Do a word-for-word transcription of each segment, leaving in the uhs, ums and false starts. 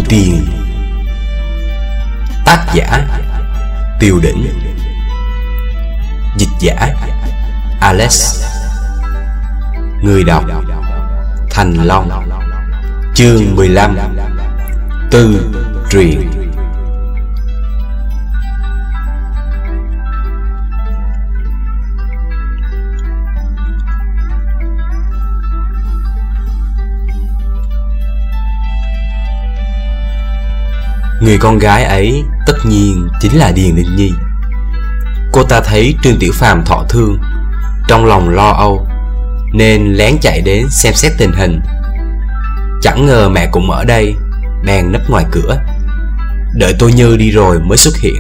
tiền. Tác giả Tiêu Đỉnh. Dịch giả Alex. Người đọc Thành Long. Chương mười lăm. Tư truyền. Người con gái ấy tất nhiên chính là Điền Linh Nhi. Cô ta thấy Trương Tiểu Phàm thọ thương, trong lòng lo âu, nên lén chạy đến xem xét tình hình. Chẳng ngờ mẹ cũng ở đây, bèn nấp ngoài cửa, đợi Tô Như đi rồi mới xuất hiện.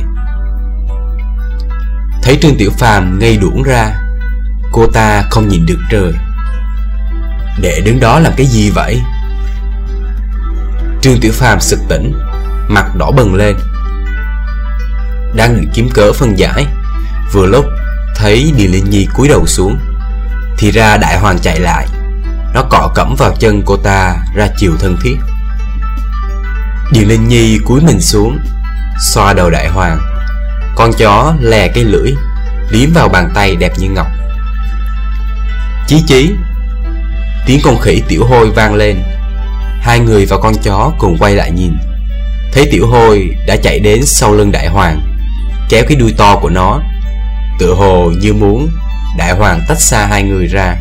Thấy Trương Tiểu Phàm ngây đuỗng ra, cô ta không nhìn được trời. Đệ đứng đó làm cái gì vậy? Trương Tiểu Phàm sực tỉnh, mặt đỏ bừng lên, đang định kiếm cớ phân giải. Vừa lúc thấy Điền Linh Nhi cúi đầu xuống, thì ra Đại Hoàng chạy lại. Nó cọ cẫm vào chân cô ta, ra chiều thân thiết. Điền Linh Nhi cúi mình xuống, xoa đầu Đại Hoàng. Con chó lè cái lưỡi, liếm vào bàn tay đẹp như ngọc. Chí chí, tiếng con khỉ Tiểu Hôi vang lên. Hai người và con chó cùng quay lại nhìn, thấy Tiểu Hôi đã chạy đến sau lưng Đại Hoàng, kéo cái đuôi to của nó, tựa hồ như muốn Đại Hoàng tách xa hai người ra.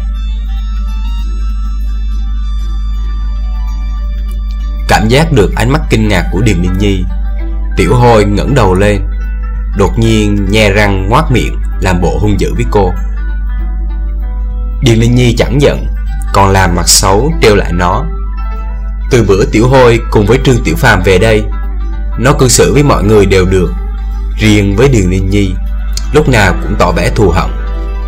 Cảm giác được ánh mắt kinh ngạc của Điền Linh Nhi, Tiểu Hôi ngẩng đầu lên, đột nhiên nhe răng ngoác miệng, làm bộ hung dữ với cô. Điền Linh Nhi chẳng giận, còn làm mặt xấu trêu lại nó. Từ bữa Tiểu Hôi cùng với Trương Tiểu Phàm về đây, nó cư xử với mọi người đều được, riêng với Điền Linh Nhi lúc nào cũng tỏ vẻ thù hận.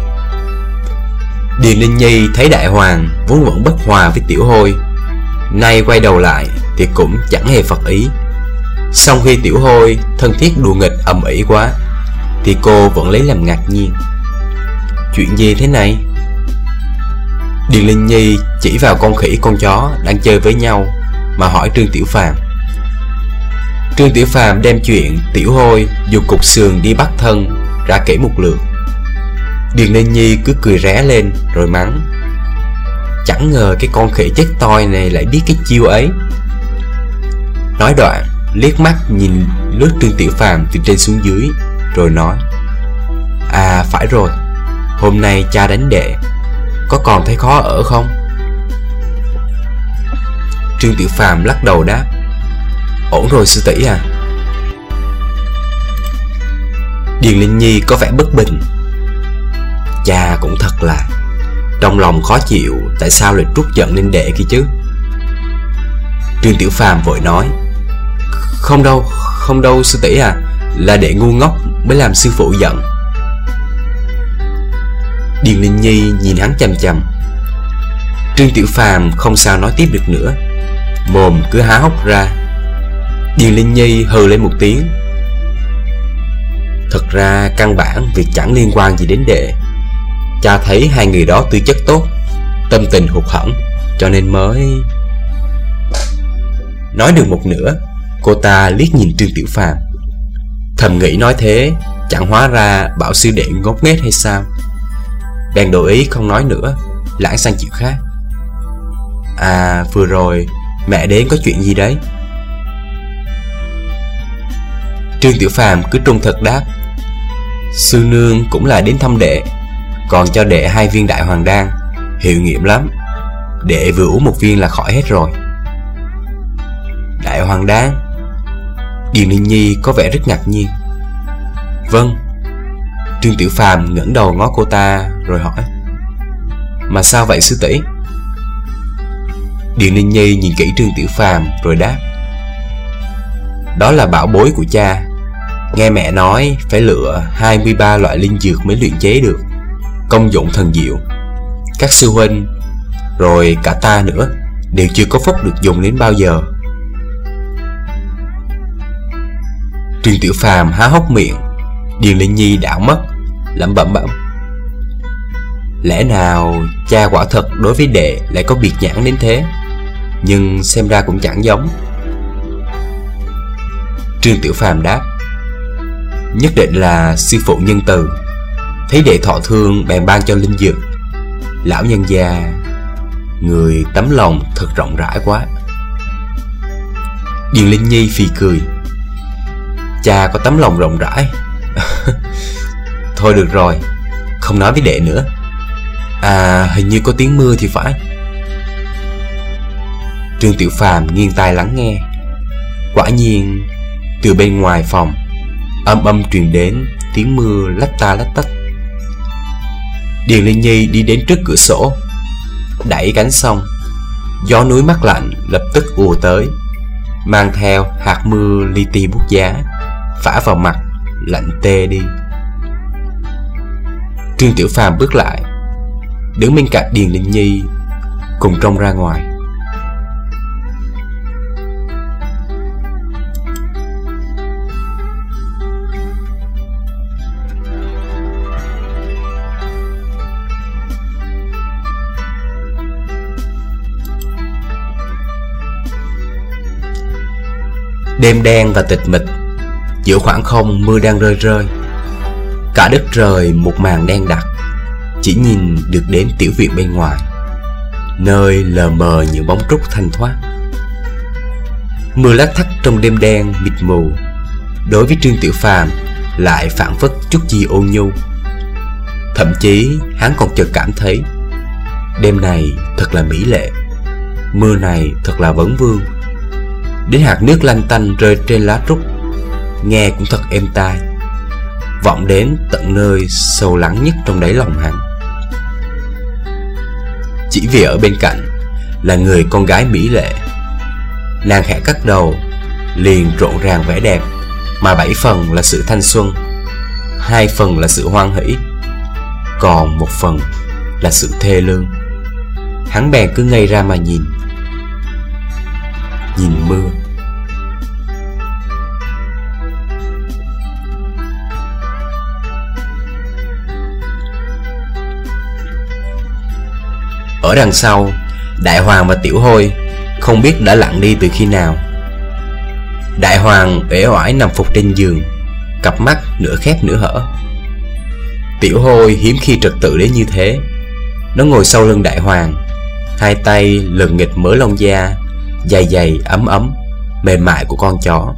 Điền Linh Nhi thấy Đại Hoàng vốn vẫn bất hòa với Tiểu Hôi, nay quay đầu lại thì cũng chẳng hề phật ý. Song khi Tiểu Hôi thân thiết đùa nghịch ầm ĩ quá, thì cô vẫn lấy làm ngạc nhiên. Chuyện gì thế này? Điền Linh Nhi chỉ vào con khỉ con chó đang chơi với nhau mà hỏi Trương Tiểu Phàm. Trương Tiểu Phàm đem chuyện Tiểu Hôi dùng cục sườn đi bắt thân ra kể một lượt. Điền Linh Nhi cứ cười ré lên rồi mắng: chẳng ngờ cái con khỉ chết toi này lại biết cái chiêu ấy. Nói đoạn liếc mắt nhìn lướt Trương Tiểu Phàm từ trên xuống dưới, rồi nói: à phải rồi, hôm nay cha đánh đệ, có còn thấy khó ở không? Trương Tiểu Phàm lắc đầu đáp: ổn rồi sư tỷ à. Điền Linh Nhi có vẻ bất bình: cha cũng thật là, trong lòng khó chịu, tại sao lại trút giận lên đệ kia chứ? Trương Tiểu Phàm vội nói: không đâu, không đâu sư tỷ à, là đệ ngu ngốc mới làm sư phụ giận. Điền Linh Nhi nhìn hắn chằm chằm. Trương Tiểu Phàm không sao nói tiếp được nữa, mồm cứ há hốc ra. Điền Linh Nhi hừ lên một tiếng: thật ra căn bản việc chẳng liên quan gì đến đệ. Cha thấy hai người đó tư chất tốt, tâm tình hụt hẫng, cho nên mới... Nói được một nửa, cô ta liếc nhìn Trương Tiểu Phàm, thầm nghĩ nói thế chẳng hóa ra bảo sư đệ ngốc nghếch hay sao. Bèn đổi ý không nói nữa, lãng sang chuyện khác. À vừa rồi mẹ đến có chuyện gì đấy? Trương Tiểu Phàm cứ trung thực đáp: sư nương cũng là đến thăm đệ, còn cho đệ hai viên đại hoàng đan, hiệu nghiệm lắm. Đệ vừa uống một viên là khỏi hết rồi. Đại hoàng đan? Điền Linh Nhi có vẻ rất ngạc nhiên. Vâng. Trương Tiểu Phàm ngẩng đầu ngó cô ta rồi hỏi: mà sao vậy sư tỷ? Điền Linh Nhi nhìn kỹ Trương Tiểu Phàm rồi đáp: đó là bảo bối của cha, nghe mẹ nói phải lựa hai mươi ba loại linh dược mới luyện chế được, công dụng thần diệu. Các sư huynh rồi cả ta nữa đều chưa có phúc được dùng đến bao giờ. Trương Tiểu Phàm há hốc miệng. Điền Linh Nhi đảo mất, lẩm bẩm bẩm: lẽ nào cha quả thật đối với đệ lại có biệt nhãn đến thế? Nhưng xem ra cũng chẳng giống. Trương Tiểu Phàm đáp: nhất định là sư phụ nhân từ, thấy đệ thọ thương bèn ban cho linh dược. Lão nhân già, người tấm lòng thật rộng rãi quá. Điền Linh Nhi phì cười: cha có tấm lòng rộng rãi. Thôi được rồi, không nói với đệ nữa. À, hình như có tiếng mưa thì phải. Trương Tiểu Phàm nghiêng tai lắng nghe. Quả nhiên, từ bên ngoài phòng âm âm truyền đến tiếng mưa lách ta lách tách. Điền Linh Nhi đi đến trước cửa sổ, đẩy cánh xong, gió núi mát lạnh lập tức ùa tới, mang theo hạt mưa li ti buốt giá, phả vào mặt, lạnh tê đi. Trương Tiểu Phàm bước lại, đứng bên cạnh Điền Linh Nhi, cùng trông ra ngoài. Đêm đen và tịch mịch, giữa khoảng không mưa đang rơi rơi. Cả đất trời một màn đen đặc, chỉ nhìn được đến tiểu viện bên ngoài, nơi lờ mờ những bóng trúc thanh thoát. Mưa lác thắt trong đêm đen mịt mù, đối với Trương Tiểu Phàm lại phảng phất chút gì ôn nhu. Thậm chí hắn còn chợt cảm thấy đêm này thật là mỹ lệ, mưa này thật là vấn vương. Đến hạt nước lanh tanh rơi trên lá trúc, nghe cũng thật êm tai, vọng đến tận nơi sâu lắng nhất trong đáy lòng hắn. Chỉ vì ở bên cạnh là người con gái mỹ lệ, nàng khẽ cắt đầu, liền rộn ràng vẻ đẹp, mà bảy phần là sự thanh xuân, hai phần là sự hoan hỷ, còn một phần là sự thê lương. Hắn bèn cứ ngây ra mà nhìn. Nhìn mưa. Ở đằng sau, Đại Hoàng và Tiểu Hôi không biết đã lặn đi từ khi nào. Đại Hoàng uể oải nằm phục trên giường, cặp mắt nửa khép nửa hở. Tiểu Hôi hiếm khi trật tự đến như thế. Nó ngồi sau lưng Đại Hoàng, hai tay lừng nghịch mớ lông da dày dày ấm ấm mềm mại của con chó.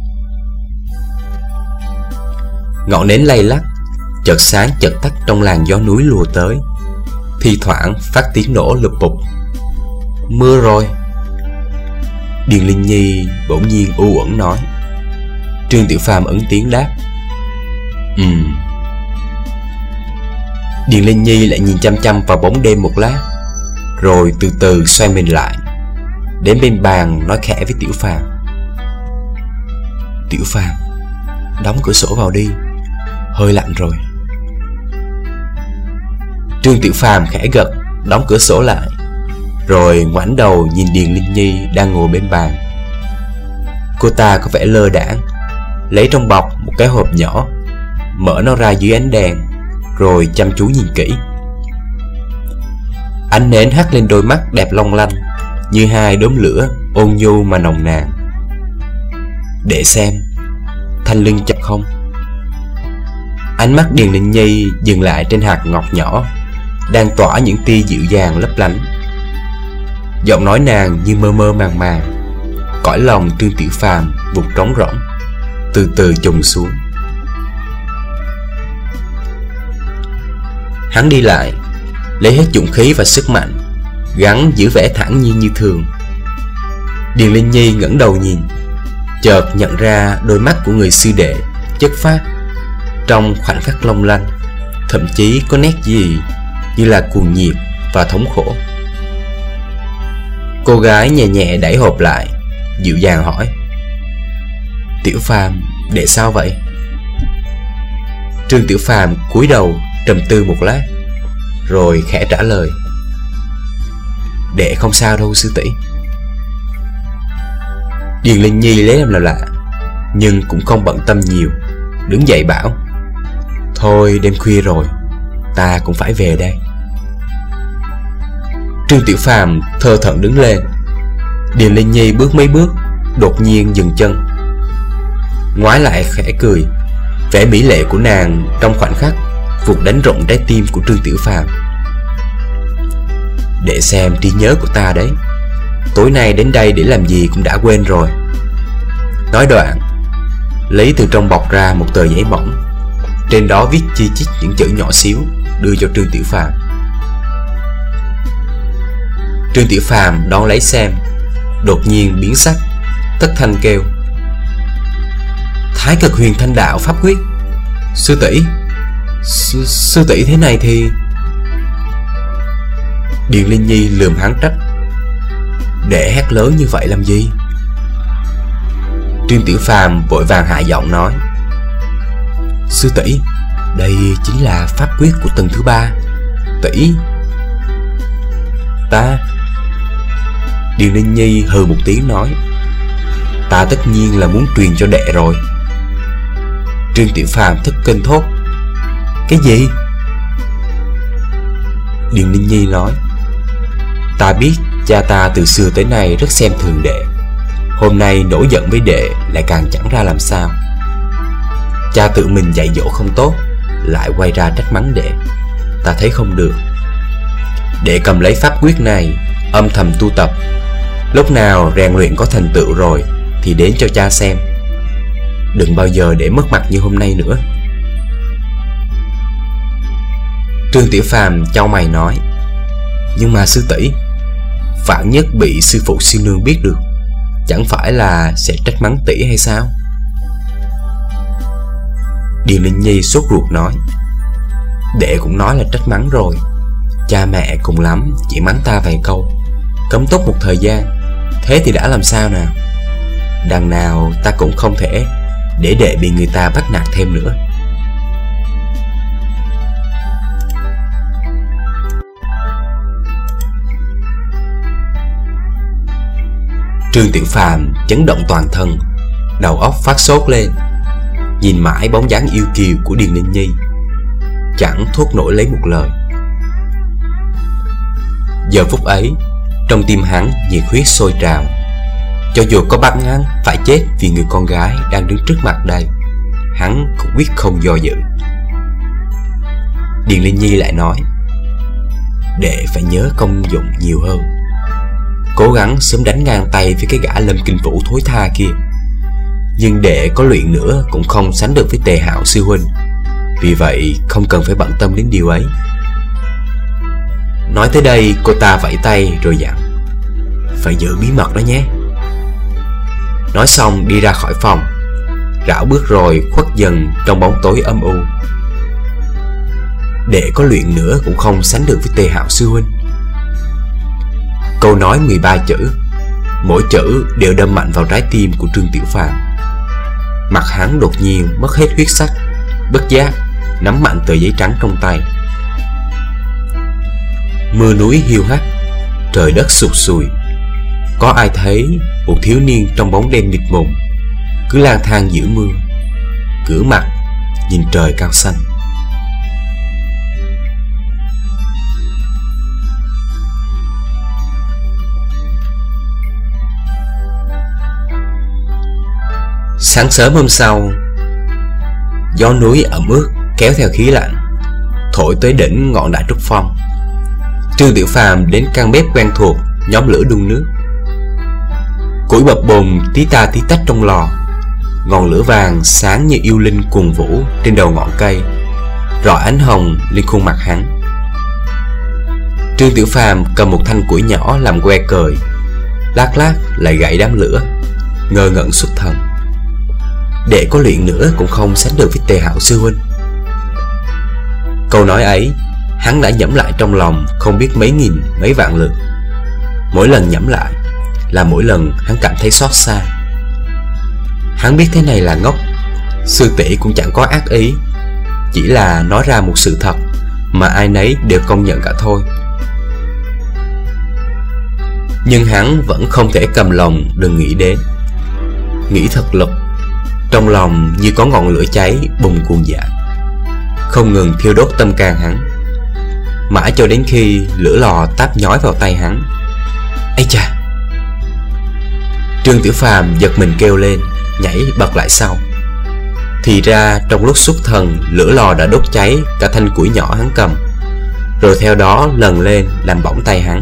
Ngọn nến lay lắc, chợt sáng chợt tắt trong làn gió núi lùa tới, thi thoảng phát tiếng nổ lụp bụp. Mưa rồi. Điền Linh Nhi bỗng nhiên u uẩn nói. Trương Tiểu Phàm ấn tiếng đáp: Ừm. Điền Linh Nhi lại nhìn chăm chăm vào bóng đêm một lát, rồi từ từ xoay mình lại, đến bên bàn nói khẽ với Tiểu Phàm: Tiểu Phàm, đóng cửa sổ vào đi, hơi lạnh rồi. Trương Tiểu Phàm khẽ gật, đóng cửa sổ lại, rồi ngoảnh đầu nhìn Điền Linh Nhi đang ngồi bên bàn. Cô ta có vẻ lơ đãng, lấy trong bọc một cái hộp nhỏ, mở nó ra dưới ánh đèn, rồi chăm chú nhìn kỹ. Ánh nến hắt lên đôi mắt đẹp long lanh như hai đốm lửa ôn nhu mà nồng nàn. Để xem, thanh lưng chặt không? Ánh mắt Điền Linh Nhi dừng lại trên hạt ngọc nhỏ đang tỏa những tia dịu dàng lấp lánh. Giọng nói nàng như mơ mơ màng màng. Cõi lòng Trương Tiểu Phàm vụt trống rỗng, từ từ chùng xuống. Hắn đi lại, lấy hết dũng khí và sức mạnh, gắng giữ vẻ thản nhiên như thường. Điền Linh Nhi ngẩng đầu nhìn, chợt nhận ra đôi mắt của người sư đệ chất phác, trong khoảnh khắc long lanh, thậm chí có nét gì như là cuồng nhiệt và thống khổ. Cô gái nhẹ nhẹ đẩy hộp lại, dịu dàng hỏi: Tiểu Phàm, để sao vậy? Trương Tiểu Phàm cúi đầu trầm tư một lát, rồi khẽ trả lời: Đệ không sao đâu sư tỷ. Điền Linh Nhi lấy làm là lạ, nhưng cũng không bận tâm nhiều, đứng dậy bảo: Thôi đêm khuya rồi, ta cũng phải về đây. Trương Tiểu Phàm thơ thẩn đứng lên. Điền Linh Nhi bước mấy bước, đột nhiên dừng chân. ngoái lại khẽ cười. Vẻ mỹ lệ của nàng trong khoảnh khắc vụt đánh rụng trái tim của Trương Tiểu Phàm. Để xem trí nhớ của ta đấy, tối nay đến đây để làm gì cũng đã quên rồi. Nói đoạn, lấy từ trong bọc ra một tờ giấy mỏng, trên đó viết chi chít những chữ nhỏ xíu, đưa cho Trương Tiểu Phàm. Trương Tiểu Phàm đón lấy xem, đột nhiên biến sắc, thất thanh kêu: Thái Cực Huyền Thanh Đạo pháp quyết. Sư tỷ, sư, sư tỷ thế này thì... Điền Linh Nhi lườm hắn trách: Đệ hét lớn như vậy làm gì? Trương Tiểu Phàm vội vàng hạ giọng nói: Sư tỷ, đây chính là pháp quyết của tầng thứ ba. Tỷ... Ta... Điền Linh Nhi hừ một tiếng nói: Ta tất nhiên là muốn truyền cho đệ rồi. Trương Tiểu Phàm thất kinh thốt: Cái gì? Điền Linh Nhi nói: Ta biết cha ta từ xưa tới nay rất xem thường đệ. Hôm nay nổi giận với đệ lại càng chẳng ra làm sao. Cha tự mình dạy dỗ không tốt, lại quay ra trách mắng đệ. Ta thấy không được. Đệ cầm lấy pháp quyết này, âm thầm tu tập. Lúc nào rèn luyện có thành tựu rồi thì đến cho cha xem. Đừng bao giờ để mất mặt như hôm nay nữa. Trương Tiểu Phàm chau mày nói: Nhưng mà sư tỷ, vạn nhất bị sư phụ sư nương biết được, chẳng phải là sẽ trách mắng tỷ hay sao? Điền Linh Nhi sốt ruột nói: Đệ cũng nói là trách mắng rồi. Cha mẹ cùng lắm chỉ mắng ta vài câu, cấm túc một thời gian. Thế thì đã làm sao nào? Đằng nào ta cũng không thể để đệ bị người ta bắt nạt thêm nữa. Trương Tiểu Phàm chấn động toàn thân, đầu óc phát sốt lên, nhìn mãi bóng dáng yêu kiều của Điền Linh Nhi, chẳng thốt nổi lấy một lời. Giờ phút ấy, trong tim hắn nhiệt huyết sôi trào. Cho dù có bắt hắn phải chết vì người con gái đang đứng trước mặt đây, hắn cũng quyết không do dự. Điền Linh Nhi lại nói: Đệ phải nhớ công dụng nhiều hơn, cố gắng sớm đánh ngang tay với cái gã Lâm Kinh Vũ thối tha kia. Nhưng đệ có luyện nữa cũng không sánh được với Tề Hạo sư huynh, vì vậy không cần phải bận tâm đến điều ấy. Nói tới đây, cô ta vẫy tay rồi dặn: Phải giữ bí mật đó nhé. Nói xong đi ra khỏi phòng, rảo bước rồi khuất dần trong bóng tối âm u. Đệ có luyện nữa cũng không sánh được với Tề Hạo sư huynh. Câu nói mười ba chữ, mỗi chữ đều đâm mạnh vào trái tim của Trương Tiểu Phàm. Mặt hắn đột nhiên mất hết huyết sắc, bất giác nắm mạnh tờ giấy trắng trong tay. Mưa núi hiu hắt, trời đất sụt sùi. Có ai thấy một thiếu niên trong bóng đêm mịt mùng cứ lang thang giữa mưa, ngửa mặt nhìn trời cao xanh. Sáng sớm hôm sau, gió núi ẩm ướt kéo theo khí lạnh thổi tới đỉnh ngọn Đại Trúc Phong. Trương Tiểu Phàm đến căn bếp quen thuộc nhóm lửa đun nước. Củi bập bùng tí ta tí tách trong lò, ngọn lửa vàng sáng như yêu linh cuồng vũ trên đầu ngọn cây, rọi ánh hồng lên khuôn mặt hắn. Trương Tiểu Phàm cầm một thanh củi nhỏ làm que cời, lát lát lại gãy đám lửa, ngơ ngẩn xuất thần. Đệ có luyện nữa cũng không sánh được với Tề Hạo sư huynh. Câu nói ấy hắn đã nhẩm lại trong lòng không biết mấy nghìn mấy vạn lượt. Mỗi lần nhẩm lại là mỗi lần hắn cảm thấy xót xa. Hắn biết thế này là ngốc, sư tỷ cũng chẳng có ác ý, chỉ là nói ra một sự thật mà ai nấy đều công nhận cả thôi. Nhưng hắn vẫn không thể cầm lòng đừng nghĩ đến. Nghĩ thật lực, trong lòng như có ngọn lửa cháy bùng cuồng dại, không ngừng thiêu đốt tâm can hắn, mãi cho đến khi lửa lò táp nhói vào tay hắn. Ây chà! Trương Tiểu Phàm giật mình kêu lên, nhảy bật lại sau. Thì ra trong lúc xuất thần, lửa lò đã đốt cháy cả thanh củi nhỏ hắn cầm, rồi theo đó lần lên làm bỏng tay hắn.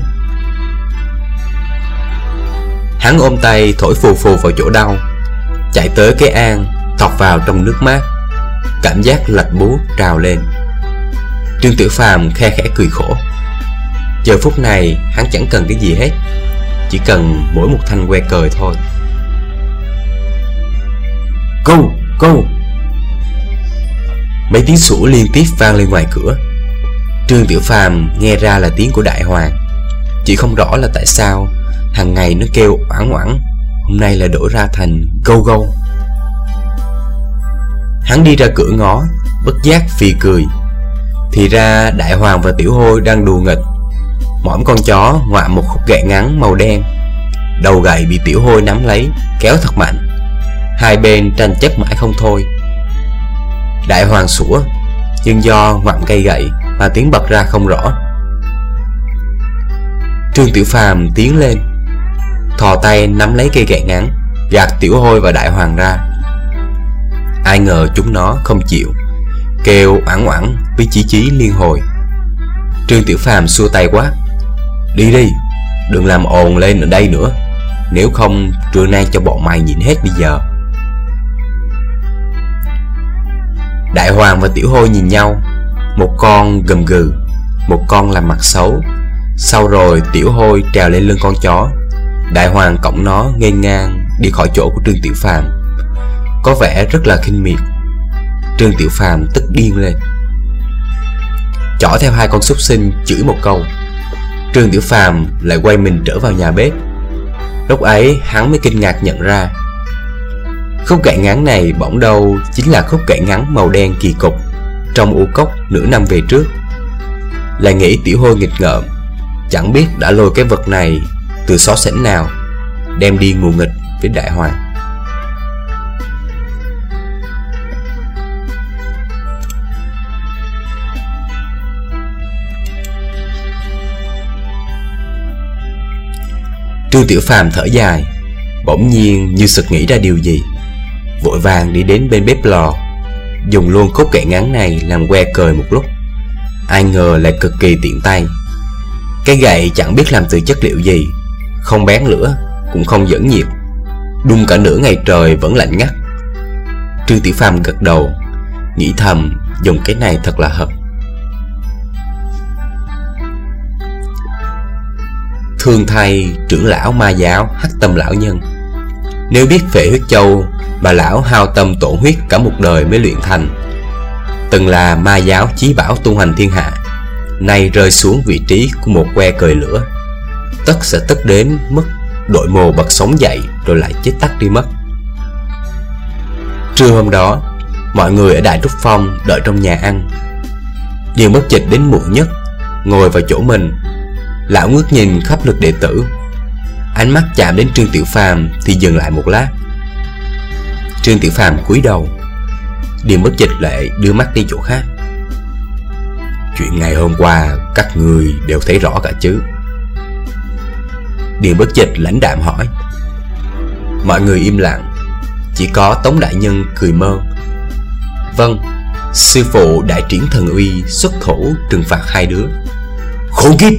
Hắn ôm tay thổi phù phù vào chỗ đau, chạy tới cái ao thọc vào trong nước mát. Cảm giác lạnh buốt trào lên. Trương Tiểu Phàm khe khẽ cười khổ. Giờ phút này hắn chẳng cần cái gì hết, chỉ cần mỗi một thanh que cời thôi. Câu, câu. Mấy tiếng sủa liên tiếp vang lên ngoài cửa. Trương Tiểu Phàm nghe ra là tiếng của Đại Hoàng, chỉ không rõ là tại sao hàng ngày nó kêu oảng oảng, hôm nay lại đổi ra thành gâu gâu. Hắn đi ra cửa ngó, bất giác phì cười. Thì ra Đại Hoàng và Tiểu Hôi đang đùa nghịch. Mõm con chó ngoạm một khúc gậy ngắn màu đen, đầu gậy bị Tiểu Hôi nắm lấy, kéo thật mạnh. Hai bên tranh chấp mãi không thôi. Đại Hoàng sủa, nhưng do ngoạm cây gậy mà tiếng bật ra không rõ. Trương Tiểu Phàm tiến lên, thò tay nắm lấy cây gậy ngắn, gạt Tiểu Hôi và Đại Hoàng ra. Ai ngờ chúng nó không chịu, kêu oảng oảng với chí chí liên hồi. Trương Tiểu Phàm xua tay quát: Đi đi, đừng làm ồn lên ở đây nữa, nếu không trưa nay cho bọn mày nhịn hết bây giờ. Đại Hoàng và Tiểu Hôi nhìn nhau, một con gầm gừ, một con làm mặt xấu. Sau rồi Tiểu Hôi trèo lên lưng con chó, Đại Hoàng cõng nó nghênh ngang đi khỏi chỗ của Trương Tiểu Phàm, có vẻ rất là khinh miệt. Trương Tiểu Phàm tức điên lên, chỏ theo hai con súc sinh chửi một câu. Trương Tiểu Phàm lại quay mình trở vào nhà bếp. Lúc ấy hắn mới kinh ngạc nhận ra khúc gậy ngắn này bỗng đâu chính là khúc gậy ngắn màu đen kỳ cục trong ủ cốc nửa năm về trước. Lại nghĩ Tiểu Hôi nghịch ngợm, chẳng biết đã lôi cái vật này từ xó xỉnh nào, đem đi ngù nghịch với Đại Hoàng. Trương Tiểu Phàm thở dài, bỗng nhiên như sực nghĩ ra điều gì, vội vàng đi đến bên bếp lò, dùng luôn khúc gậy ngắn này làm que cời một lúc. Ai ngờ lại cực kỳ tiện tay. Cái gậy chẳng biết làm từ chất liệu gì, không bén lửa, cũng không dẫn nhiệt, đun cả nửa ngày trời vẫn lạnh ngắt. Trương Tiểu Phàm gật đầu, nghĩ thầm dùng cái này thật là hợp. Thương thay trưởng lão ma giáo Hắc Tâm lão nhân, nếu biết Phệ Huyết Châu mà lão hao tâm tổn huyết cả một đời mới luyện thành, từng là ma giáo chí bảo tung hành thiên hạ, nay rơi xuống vị trí của một que cời lửa, tất sẽ tức đến mức đội mồ bật sống dậy rồi lại chết tắt đi mất. Trưa hôm đó, mọi người ở Đại Trúc Phong đợi trong nhà ăn. Điền Bất Dịch đến muộn nhất, ngồi vào chỗ mình. Lão ngước nhìn khắp lượt đệ tử, ánh mắt chạm đến Trương Tiểu Phàm thì dừng lại một lát. Trương Tiểu Phàm cúi đầu, Điền Bất Dịch lại đưa mắt đi chỗ khác. Chuyện ngày hôm qua các người đều thấy rõ cả chứ? Điền Bất Dịch lãnh đạm hỏi. Mọi người im lặng, chỉ có Tống đại nhân cười mơ. Vâng, sư phụ đại triển thần uy xuất thủ trừng phạt hai đứa. Khốn kiếp!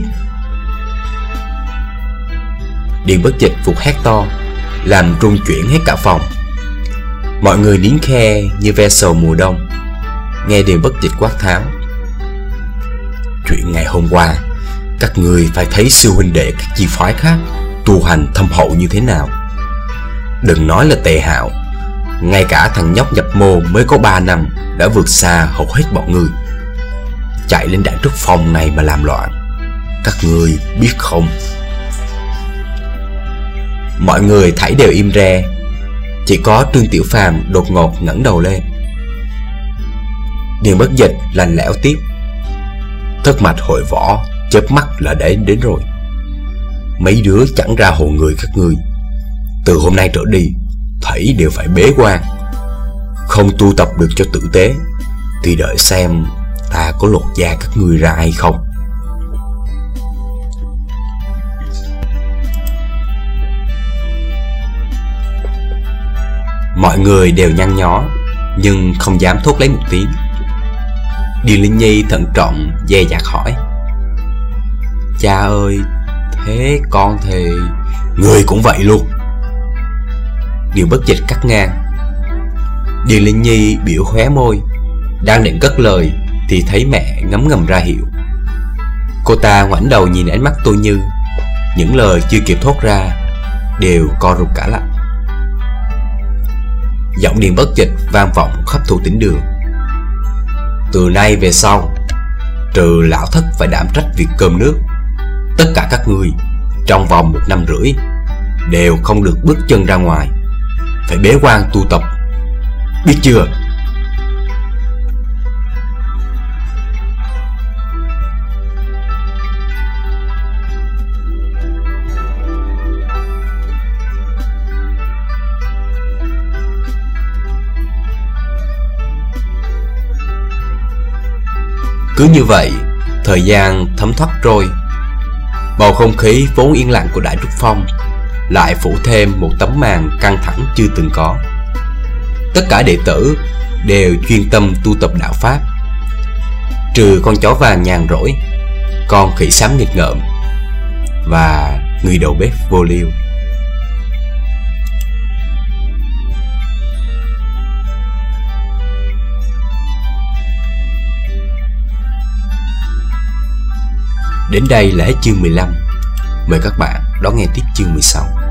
Điền Bất Dịch vụt hét to, làm rung chuyển hết cả phòng. Mọi người nín khe như ve sầu mùa đông, nghe Điền Bất Dịch quát tháo. Chuyện ngày hôm qua, các người phải thấy sư huynh đệ các chi phái khác tu hành thâm hậu như thế nào. Đừng nói là Tề Hạo, ngay cả thằng nhóc nhập môn mới có ba năm đã vượt xa hầu hết bọn người, chạy lên Đại Trúc Phong này mà làm loạn. Các người biết không? Mọi người thảy đều im re, chỉ có Trương Tiểu Phàm đột ngột ngẩng đầu lên. Điền Bất Dịch lạnh lẽo tiếp. Thất mạch hội võ chớp mắt là đến đến rồi. Mấy đứa chẳng ra hồn người các ngươi, từ hôm nay trở đi thảy đều phải bế quan. Không tu tập được cho tử tế thì đợi xem ta có lột da các ngươi ra hay không. Mọi người đều nhăn nhó, nhưng không dám thốt lấy một tiếng. Điền Linh Nhi thận trọng dè dặt hỏi: Cha ơi, thế con thì... Người cũng vậy luôn. Điều Bất Dịch cắt ngang. Điền Linh Nhi biểu khóe môi, đang định cất lời thì thấy mẹ ngấm ngầm ra hiệu. Cô ta ngoảnh đầu nhìn ánh mắt Tô Như, những lời chưa kịp thốt ra đều co rụt cả lại. Giọng Điền Bất Dịch vang vọng khắp thủ tỉnh đường: Từ nay về sau, trừ lão thất phải đảm trách việc cơm nước, tất cả các ngươi trong vòng một năm rưỡi đều không được bước chân ra ngoài, phải bế quan tu tập, biết chưa? Cứ như vậy, thời gian thấm thoát trôi. Bầu không khí vốn yên lặng của Đại Trúc Phong lại phủ thêm một tấm màn căng thẳng chưa từng có. Tất cả đệ tử đều chuyên tâm tu tập đạo pháp, trừ con chó vàng nhàn rỗi, con khỉ xám nghịch ngợm và người đầu bếp vô liêu. Đến đây là hết chương mười lăm. Mời các bạn đón nghe tiếp chương mười sáu.